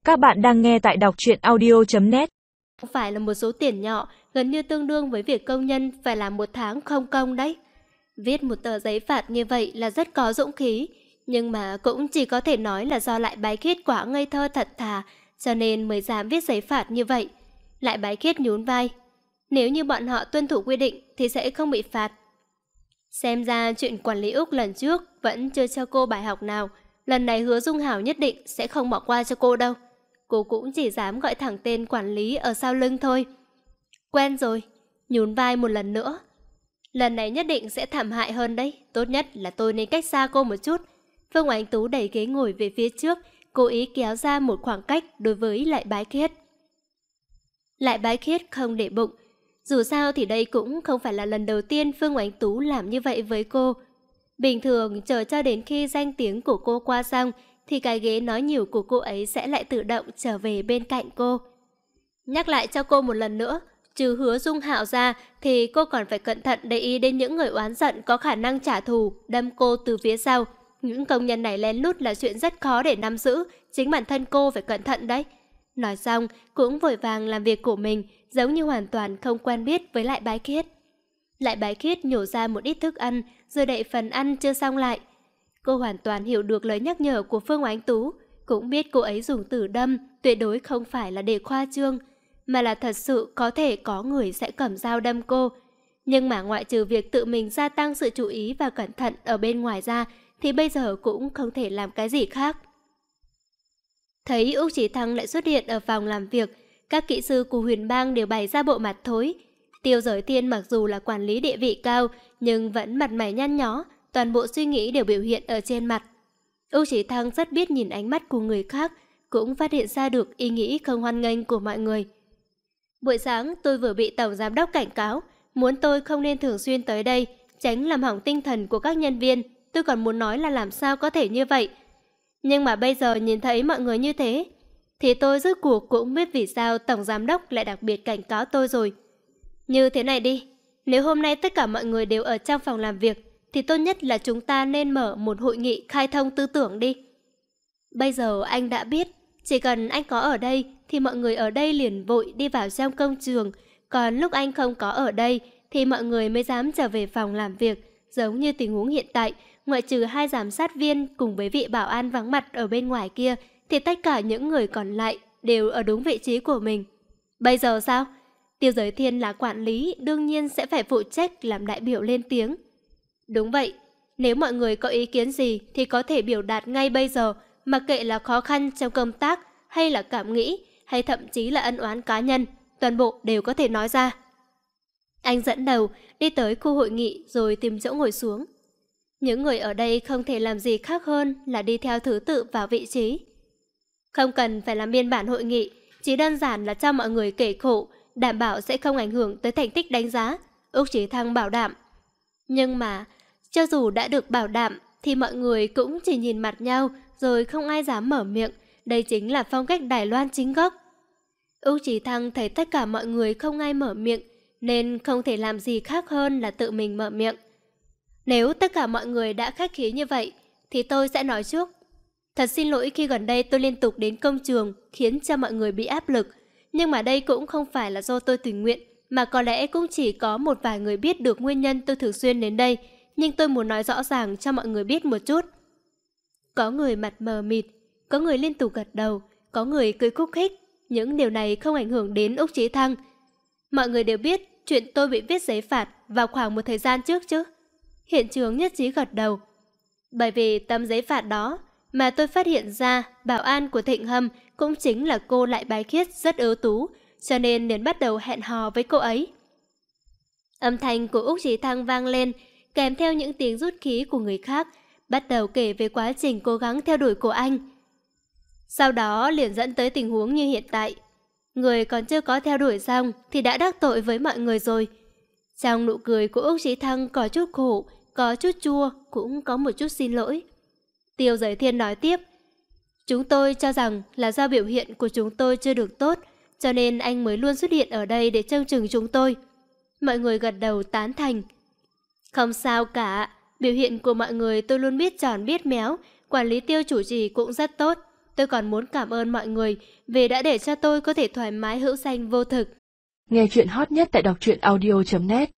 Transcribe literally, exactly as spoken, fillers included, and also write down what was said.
Các bạn đang nghe tại đọc truyện audio chấm net. Không phải là một số tiền nhỏ, gần như tương đương với việc công nhân phải làm một tháng không công đấy. Viết một tờ giấy phạt như vậy là rất có dũng khí, nhưng mà cũng chỉ có thể nói là do Lại Bái Khiết quá ngây thơ thật thà, cho nên mới dám viết giấy phạt như vậy. Lại Bái Khiết nhún vai. Nếu như bọn họ tuân thủ quy định thì sẽ không bị phạt. Xem ra chuyện quản lý Úc lần trước vẫn chưa cho cô bài học nào. Lần này Hứa Dung Hảo nhất định sẽ không bỏ qua cho cô đâu. Cô cũng chỉ dám gọi thẳng tên quản lý ở sau lưng thôi. Quen rồi, nhún vai một lần nữa. Lần này nhất định sẽ thảm hại hơn đấy. Tốt nhất là tôi nên cách xa cô một chút. Phương Oánh Tú đẩy ghế ngồi về phía trước, cố ý kéo ra một khoảng cách đối với Lại Bái Khiết. Lại Bái Khiết không để bụng. Dù sao thì đây cũng không phải là lần đầu tiên Phương Oánh Tú làm như vậy với cô. Bình thường chờ cho đến khi danh tiếng của cô qua xong thì cái ghế nói nhiều của cô ấy sẽ lại tự động trở về bên cạnh cô. Nhắc lại cho cô một lần nữa, trừ Hứa Dung Hạo ra thì cô còn phải cẩn thận để ý đến những người oán giận có khả năng trả thù, đâm cô từ phía sau. Những công nhân này lén lút là chuyện rất khó để nắm giữ, chính bản thân cô phải cẩn thận đấy. Nói xong cũng vội vàng làm việc của mình, giống như hoàn toàn không quen biết với Lại Bái Khiết. Lại Bái Khiết nhổ ra một ít thức ăn, rồi đậy phần ăn chưa xong lại. Cô hoàn toàn hiểu được lời nhắc nhở của Phương Oánh Tú, cũng biết cô ấy dùng từ đâm tuyệt đối không phải là để khoa trương, mà là thật sự có thể có người sẽ cầm dao đâm cô. Nhưng mà ngoại trừ việc tự mình gia tăng sự chú ý và cẩn thận ở bên ngoài ra, thì bây giờ cũng không thể làm cái gì khác. Thấy Úc Chí Thăng lại xuất hiện ở phòng làm việc, các kỹ sư của Huyền Bang đều bày ra bộ mặt thối. Tiêu Giới Thiên mặc dù là quản lý địa vị cao, nhưng vẫn mặt mày nhăn nhó, toàn bộ suy nghĩ đều biểu hiện ở trên mặt. Úc Chí Thăng rất biết nhìn ánh mắt của người khác, cũng phát hiện ra được ý nghĩ không hoan nghênh của mọi người. Buổi sáng tôi vừa bị Tổng Giám đốc cảnh cáo, muốn tôi không nên thường xuyên tới đây, tránh làm hỏng tinh thần của các nhân viên. Tôi còn muốn nói là làm sao có thể như vậy. Nhưng mà bây giờ nhìn thấy mọi người như thế, thì tôi rốt cuộc cũng biết vì sao Tổng Giám đốc lại đặc biệt cảnh cáo tôi rồi. Như thế này đi, nếu hôm nay tất cả mọi người đều ở trong phòng làm việc, thì tốt nhất là chúng ta nên mở một hội nghị khai thông tư tưởng đi. Bây giờ anh đã biết, chỉ cần anh có ở đây thì mọi người ở đây liền vội đi vào trong công trường, còn lúc anh không có ở đây thì mọi người mới dám trở về phòng làm việc. Giống như tình huống hiện tại, ngoại trừ hai giám sát viên cùng với vị bảo an vắng mặt ở bên ngoài kia, thì tất cả những người còn lại đều ở đúng vị trí của mình. Bây giờ sao? Tiêu Giới Thiên là quản lý, đương nhiên sẽ phải phụ trách làm đại biểu lên tiếng. Đúng vậy, nếu mọi người có ý kiến gì thì có thể biểu đạt ngay bây giờ, mặc kệ là khó khăn trong công tác, hay là cảm nghĩ, hay thậm chí là ân oán cá nhân, toàn bộ đều có thể nói ra. Anh dẫn đầu đi tới khu hội nghị rồi tìm chỗ ngồi xuống. Những người ở đây không thể làm gì khác hơn là đi theo thứ tự vào vị trí. Không cần phải làm biên bản hội nghị, chỉ đơn giản là cho mọi người kể khổ, đảm bảo sẽ không ảnh hưởng tới thành tích đánh giá, Úc Chí Thăng bảo đảm. Nhưng mà, cho dù đã được bảo đảm, thì mọi người cũng chỉ nhìn mặt nhau rồi không ai dám mở miệng. Đây chính là phong cách Đài Loan chính gốc. Úc Chí Thăng thấy tất cả mọi người không ai mở miệng, nên không thể làm gì khác hơn là tự mình mở miệng. Nếu tất cả mọi người đã khách khí như vậy, thì tôi sẽ nói trước. Thật xin lỗi khi gần đây tôi liên tục đến công trường, khiến cho mọi người bị áp lực. Nhưng mà đây cũng không phải là do tôi tình nguyện, mà có lẽ cũng chỉ có một vài người biết được nguyên nhân tôi thường xuyên đến đây. Nhưng tôi muốn nói rõ ràng cho mọi người biết một chút. Có người mặt mờ mịt, có người liên tục gật đầu, có người cười khúc khích. Những điều này không ảnh hưởng đến Úc Chí Thăng. Mọi người đều biết chuyện tôi bị viết giấy phạt vào khoảng một thời gian trước chứ. Hiện trường nhất trí gật đầu. Bởi vì tấm giấy phạt đó mà tôi phát hiện ra bảo an của Thịnh Hâm cũng chính là cô Lại Bái Khiết rất ưu tú, cho nên liền bắt đầu hẹn hò với cô ấy. Âm thanh của Úc Chí Thăng vang lên, kèm theo những tiếng rút khí của người khác, bắt đầu kể về quá trình cố gắng theo đuổi của anh. Sau đó liền dẫn tới tình huống như hiện tại. Người còn chưa có theo đuổi xong thì đã đắc tội với mọi người rồi. Trong nụ cười của Úc Chí Thăng có chút khổ, có chút chua, cũng có một chút xin lỗi. Tiêu Giới Thiên nói tiếp. Chúng tôi cho rằng là do biểu hiện của chúng tôi chưa được tốt, cho nên anh mới luôn xuất hiện ở đây để trông chừng chúng tôi. Mọi người gật đầu tán thành. Không sao cả, biểu hiện của mọi người tôi luôn biết tròn biết méo, quản lý Tiêu chủ trì cũng rất tốt. tôi còn muốn cảm ơn mọi người vì đã để cho tôi có thể thoải mái hữu danh vô thực. Nghe chuyện hot nhất tại đọc truyện audio chấm net.